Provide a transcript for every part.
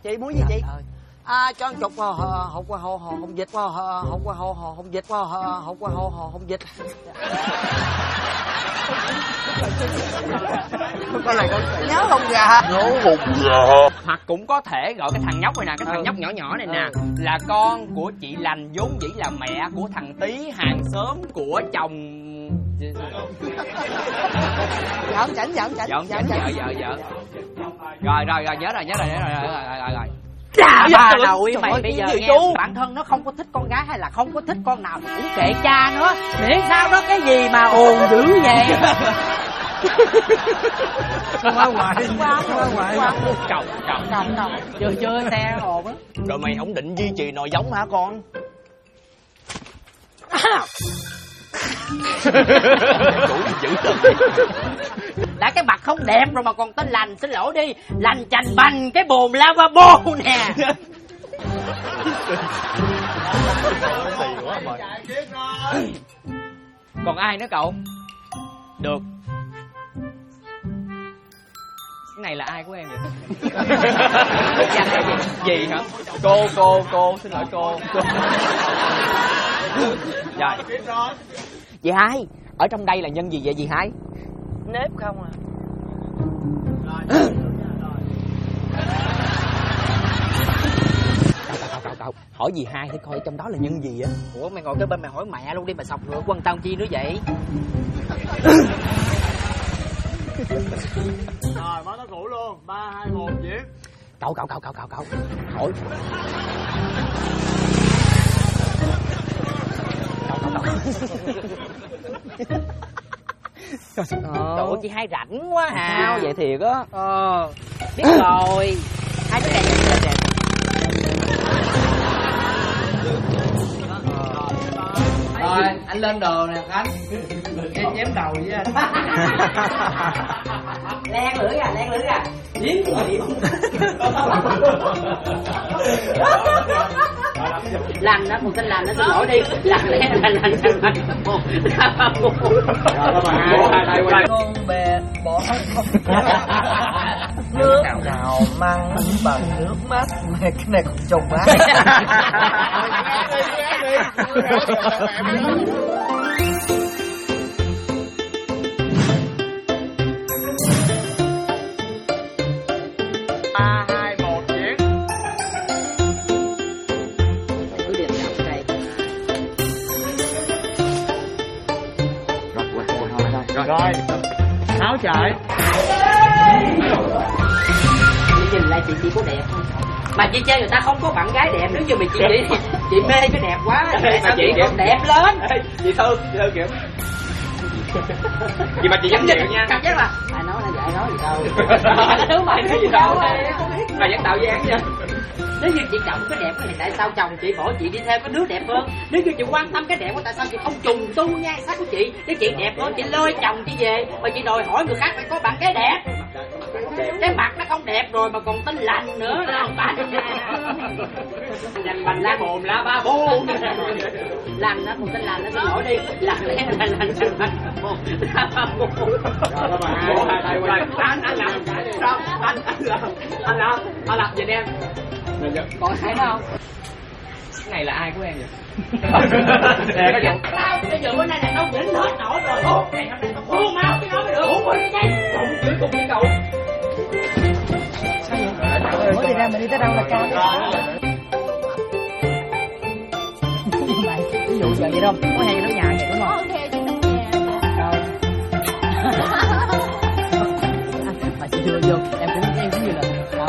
Chị muốn gì chị? Cho anh chục hột hồng vịt qua hồng vịt qua hồng vịt. Con này con nhớ hồng gà. Hoặc cũng có thể gọi cái thằng nhóc này nè, cái thằng nhóc nhỏ nhỏ này nè là con của chị Lành, vốn dĩ là mẹ của thằng Tí, hàng xóm của chồng. Vợ. Rồi nhớ rồi. Ba nội mày bây giờ nghe bản thân nó không có thích con gái hay là không có thích con nào cũng kệ cha nó, miễn sao đó cái gì mà ồn dữ vậy. Qua ngoại. Cậu Chưa xe ồn á. Rồi mày không định duy trì nòi giống hả con? Đã cái mặt không đẹp rồi mà còn tên Lành, xin lỗi đi, Lành chành bành cái bồn lavabo nè. Còn ai nữa cậu? Được. Cái này là ai của em vậy? Gì hả? Cô xin lỗi cô. Rồi. Dì Hai, ở trong đây là nhân gì vậy dì Hai? Nếp không à? Cậu hỏi dì Hai để coi trong đó là nhân gì á. Ủa mày ngồi cái bên mày hỏi mẹ luôn đi, mà sọc nữa quan tâm chi nữa vậy? Rồi báo nó cũ luôn. 3, 2, 1 diễn. Cậu hỏi. Trời chị Hai rảnh quá hả? Vậy thiệt á. Biết rồi. Hai đứa đẹp. Rồi anh lên đồ nè Khánh. Em chém đầu với anh. Len lưỡi à. Điếm. Lành đó, một tên Lành nó xin lỗi đi. Lành. Con bè bỏ không. Nước nào măng bằng nước mắt. Mẹ cái này còn trùng á. Rồi, tháo chạy. Nhìn lại chị có đẹp không? Mà chị chơi người ta không có bạn gái đẹp, nếu như mà chị mê cái đẹp quá, mà chị đẹp lên. Chị Thư kiểu. Chị mà chị dám chịu nha. Cảm giác là ai nói là vậy, nói gì đâu. Đứa mày nói gì đâu. Mày vẫn tạo dáng nha. Nếu như chị chồng cái đẹp thì tại sao chồng chị bỏ chị đi theo cái đứa đẹp hơn? Nếu như chị quan tâm cái đẹp của tại sao chị không trùng tu nhan sắc của chị để chị đẹp hơn, chị lôi chồng chị về mà chị đòi hỏi người khác phải có bạn cái đẹp. Cái mặt nó không đẹp rồi mà còn tên Lành nữa là bạn. Lành bành lá bồn lá ba bồn. Lành đó, một tên Lành nó xin lỗi đi. Lành. Anh làm gì em? Còn thấy không? Cái này là ai của em vậy? Nè cái vụ tao bây giờ bữa nay là tao nhịn hết nổi rồi. Này hôm nay tao khô máu cái nói mới được. Ủa đi đây. Cưới cùng với cậu. Ủa thì ra mình đi tới đâu là cao. Mày ví dụ giờ vậy đâu có hay nó nhà vậy đúng không? Ok chị trong nhà. Mà chị chưa vô em cũng như là rồi.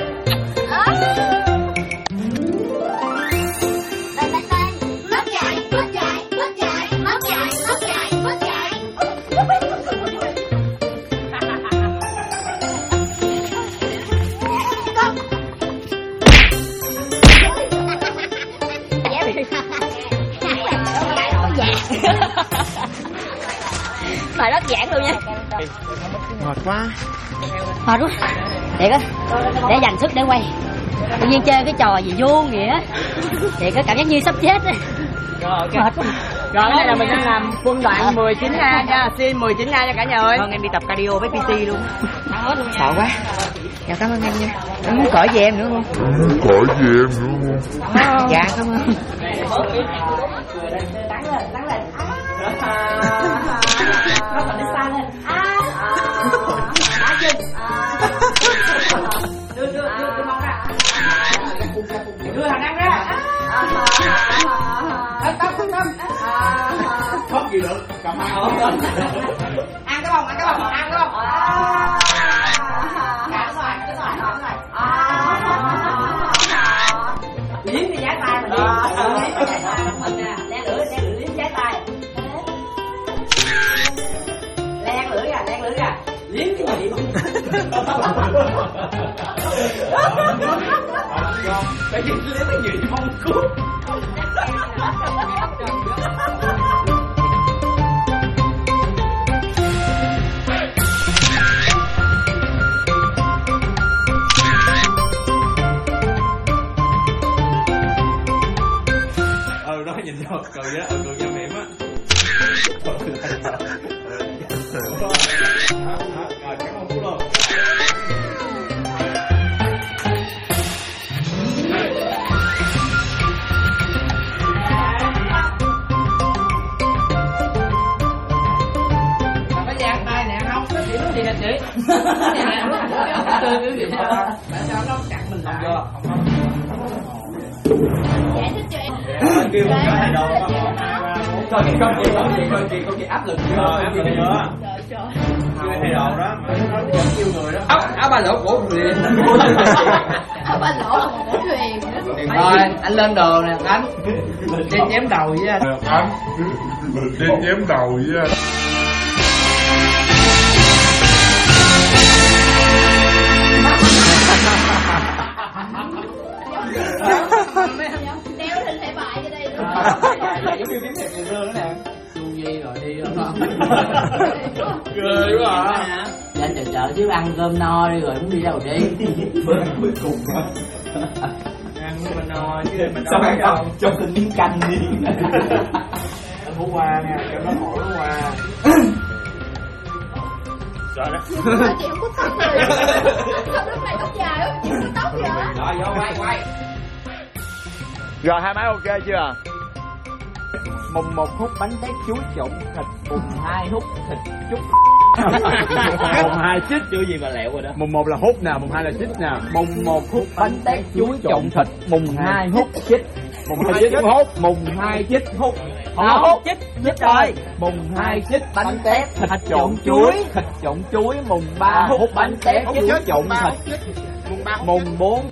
Mà rất giản luôn nha. Mệt quá. Mệt quá. Thiệt á. Để dành sức để quay. Tự nhiên chơi cái trò gì vô nghĩa. Thiệt á, cảm giác như sắp chết á. Rồi ok. Mệt quá. Rồi cái này là mình đang làm phân đoạn 19A nha. Xin 19A nha cả nhà ơi. Vâng, em đi tập cardio với PT luôn. Sợ quá. Dạ cảm ơn em nha. Em muốn cởi về em nữa không? Dạ cảm ơn. Đưa thằng ăn ra. Không gì được, cầm ăn. Ăn cái bông. Liếm cái trái tay mình đi. Liếm cái trái tay mình nè. Len lưỡi liếm trái tay. Len lưỡi ra. Liếm cái gì? Cái gì liếm cái gì không cứu. Đó nhìn vô, cười á, cười cho miệng á. Rồi, cảm ơn Phú luôn. Cái dàn tay nè, không, nó chỉ nước gì nè chị. Tại sao nó chặt mình lại? Giải thích cho em. Kêu một cái đầu Coi chị áp lực chưa? áp lực chưa? Trời. Chưa thay đồ đó, mà nó vẫn kêu người đó. Áo ba lỗ của thuyền. Ba lỗ là một bộ thuyền nữa. Rồi anh lên đồ nè Khánh. Trên chém đầu với anh. Trên chém đầu với anh. Đeo hình thẻ bài cho đây. Giống như phim thiệt người rơ nữa nè. Chuông Nhi rồi đi đó. Ghê quá à. Dạ chờ chứ ăn cơm no đi rồi muốn đi đâu đi. Cuối cùng á. Ăn mình no chứ mình Sao bạn đâu. không cho tình miếng canh đi. Anh Phú Hoa nha, cho nó khổ nó qua. Trời đó. Chị không có tóc rồi. Sao lúc này tóc dài không? Chị có tóc vậy? Rồi vô quay. Rồi hai máy ok chưa? Mùng 1 hút bánh tét chuối trộn thịt. Mùng 2 hút thịt chút. Mùng 2 chích chưa gì mà lẹo rồi đó. Mùng 1 là hút nè, mùng 2 là chích nè. Mùng 1 hút bánh tét chuối trộn thịt. Mùng 2 hút chích. Mùng 2 chích hút. Mùng 2 chích hút. Không hút. Chích rồi. Mùng 2 chích bánh tét thịt trộn chuối. Thịt trộn chuối. Mùng 3 hút bánh tét chuối trộn thịt. Mùng 4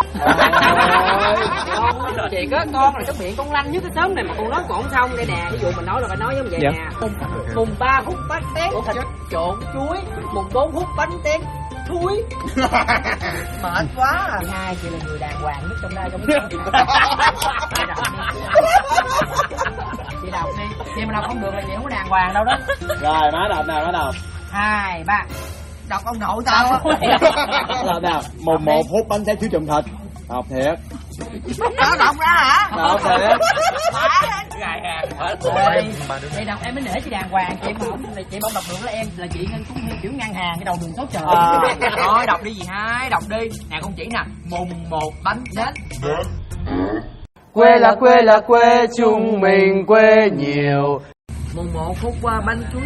Chị có con là cái miệng con lanh nhất cái sớm này mà con nói còn không xong đây nè. Ví dụ mình nói là phải nói giống vậy Dạ. nè. Mùng 3 hút bánh tét thịt trộn chuối. Mùng 4 hút bánh tét chuối. Mệt quá. 12 chị là người đàng hoàng nhất trong đây trong chị đọc đi. Chị mà đọc không được là chị không có đàng hoàng đâu đó. Rồi má đọc nào, má đọc. 2, 3. Đọc ông nội tao. Đọc nào. Mùng 1 hút bánh tét chuối trộn thịt. Đọc thiệt. Tao đọc ra hả? Đọc thiệt. Gài hàng. Chị đọc em mới nể chị đàng hoàng. Chị mà không là chị không đọc được là em là chị cũng kiểu ngăn hàng cái đầu đường số trời. Thôi đọc đi gì hai. Đọc đi. Nè con chỉ nè. Mùng 1 bánh tét. Quê là quê chung mình quê nhiều. Mùng 1 hút qua bánh chuối.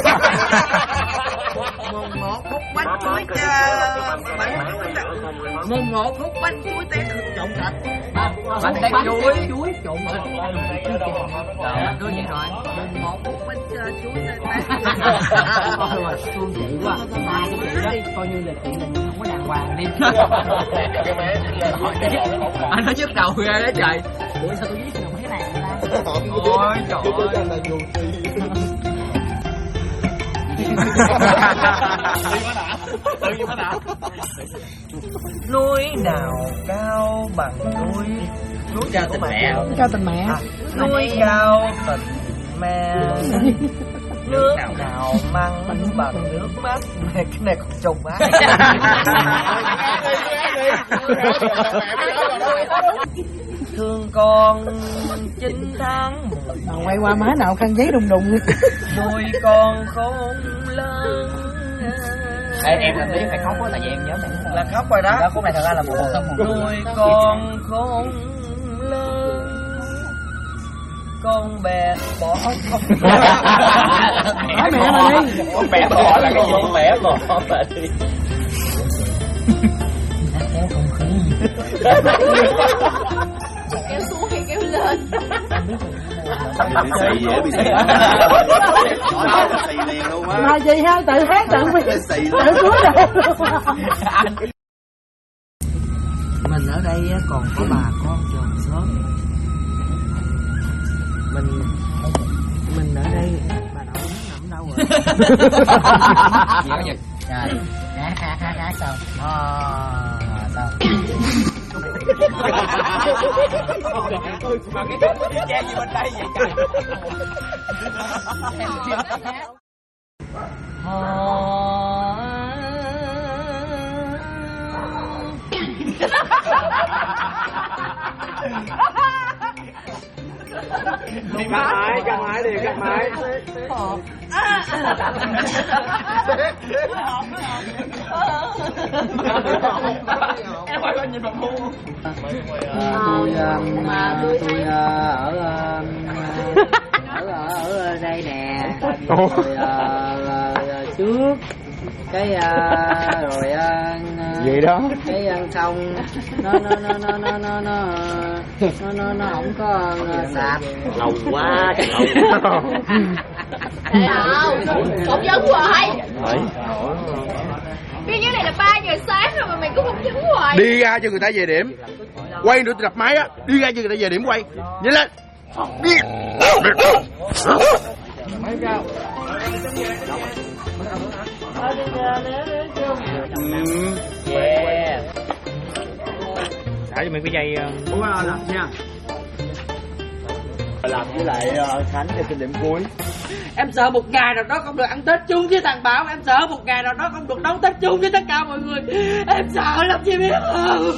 Mùng 1 hút bánh chuối. Mùng 1 hút bánh chuối tét trộn thịt. Bánh tét chuối. Chuối trộn thịt. Cứ vậy rồi. Mùng 1 hút bánh chuối tét. Thương chị quá. Ba cái chị đó coi như là chị mình không có đàng hoàng đi. Anh nói nhức đầu ghê đó trời. Ủa sao tôi viết được mấy cái này ta? Ôi trời ơi. Núi nào cao bằng núi. Núi Chào tình mẹ. Cho tình mẹ. Núi cao tình mẹ. Nước nào măng bằng nước mắt. Cái này còn trùng á. Thương con 9 tháng 10 quay qua má nào khăn giấy đùng đùng. nuôi con khôn lớn. Ê, em làm lý phải khóc quá tại vì em nhớ mẹ Là khóc rồi đó. khúc này thật ra là buồn không buồn. Nuôi con khôn lớn, con bé bỏ không. Nói mẹ mà đi. Con bé bỏ là cái gì? Con bé bỏ là đi. Kéo không khí. Kéo xuống hay kéo lên? Bị xì vậy, bị xì. Xì liền luôn á. Mà gì ha, tự hát tự xì tự cúi đầu. Mình ở đây còn có bà con chòm xóm. Mình ở đây bà nội nằm đâu rồi? Gì có gì? Rồi, hát xong. Xong. Mà cái cục đi che gì bên đây vậy trời? Cắt máy đi, cắt máy. Em quay nhìn mặt mu. Tôi ở đây nè. Rồi trước cái rồi Gì đó? cái ăn xong nó không có sạp Lâu quá. Thầy không vấn hoài. Cái dưới này là 3 giờ sáng rồi mà mày cũng không vấn hoài. Đi ra cho người ta về điểm. Quay nữa tôi đập máy á. Đi ra cho người ta về điểm quay. Nhanh lên. Đi. Yeah. Thả cho mình cái dây. Làm nha. Làm với lại Khánh cho trên điểm cuối. Em sợ một ngày nào đó không được ăn Tết chung với thằng Bảo. Em sợ một ngày nào đó không được đón Tết chung với tất cả mọi người. Em sợ lắm chị biết không?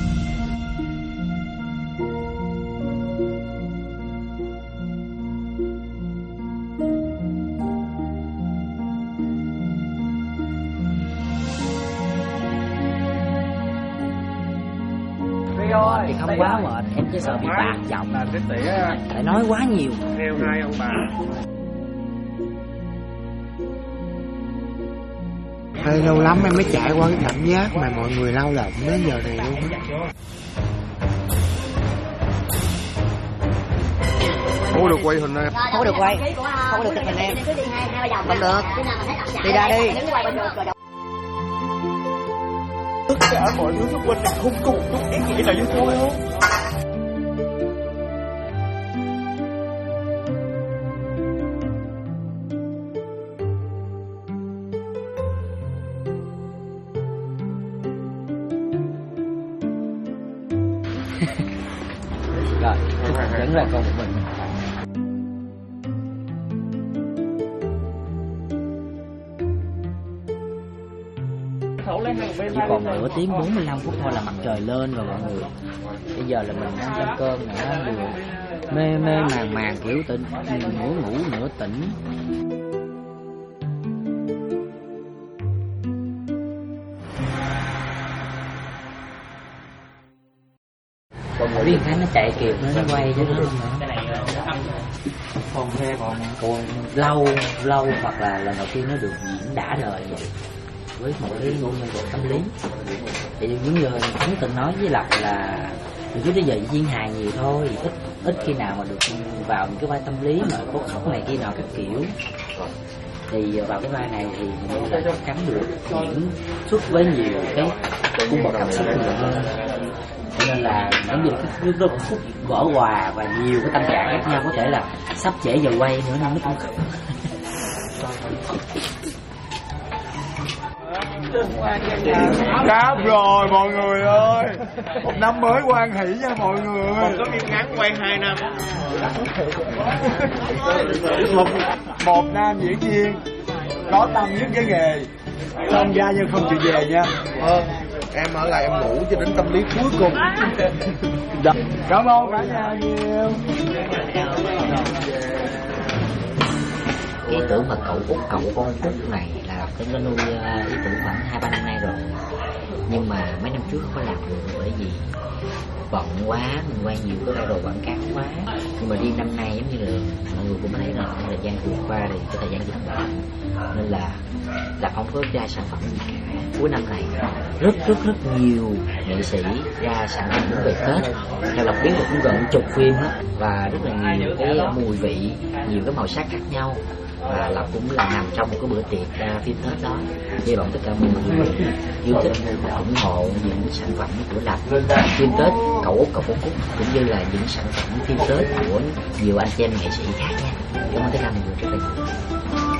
Thì không quá mệt, em chỉ sợ bị bạc giọng. Lại nói quá nhiều. Theo hai ông bà. Hơi lâu lắm em mới trải qua cái cảm giác mà mọi người lao động đến giờ này luôn á. Không được quay hình em. Không được quay, không được chụp hình em. Không được, đi ra đi. Tất cả mọi thứ xung quanh này không cùng chút ý nghĩa nào với tôi không? Rồi, vẫn là con của mình. Chỉ còn nửa tiếng 45 phút thôi là mặt trời lên rồi mọi người. Bây giờ là mình đang trong cơn này, mê màng kiểu tỉnh, nửa ngủ nửa tỉnh. Riêng cái nó chạy kịp nó quay chứ nó còn nghe còn lâu hoặc là lần đầu tiên nó được diễn đã đời vậy với một cái ngôn nhân vật tâm lý. Thì giống như Thắng từng nói với Lập là từ trước đến giờ diễn hài nhiều thôi, ít khi nào mà được vào những cái vai tâm lý mà có khóc này kia nọ các kiểu. Thì vào cái vai này thì mình là chắc chắn được diễn xuất với nhiều cái cung bậc cảm xúc nhiều hơn. Cho nên là giống như cái khúc vỡ hòa và nhiều cái tâm trạng khác nhau, có thể là sắp trễ giờ quay nữa nên nó cũng khóc. Đáp rồi mọi người ơi. Một năm mới hoan hỷ nha mọi người. Còn có phim ngắn quay 2 năm. Một nam diễn viên có tâm nhất cái nghề, tham gia nhưng không chịu về nha. Em ở lại em ngủ cho đến tâm lý cuối cùng. Cảm ơn cả nhà nhiều. Ý tưởng mà cậu con Út này là nó nuôi ý tưởng khoảng 2-3 năm nay rồi, nhưng mà mấy năm trước không có làm được bởi vì bận quá, mình quay nhiều cái đồ quảng cáo quá. Nhưng mà riêng năm nay giống như là mọi người cũng thấy là thời gian vừa qua thì cái thời gian dịch bệnh nên là không có ra sản phẩm gì cả. Cuối năm này rất nhiều nghệ sĩ ra sản phẩm cũng về Tết, theo Lộc biết là cũng gần chục phim á, và rất là nhiều cái mùi vị, nhiều cái màu sắc khác nhau, và Lộc cũng là nằm trong một cái bữa tiệc phim Tết đó. Hy vọng tất cả mọi người yêu thích ủng hộ những sản phẩm của Lộc phim Tết Cậu Út Cậu Cúc, cũng như là những sản phẩm phim Tết của nhiều anh chị em nghệ sĩ khác nha. Cảm ơn tất cả mọi người rất là nhiều.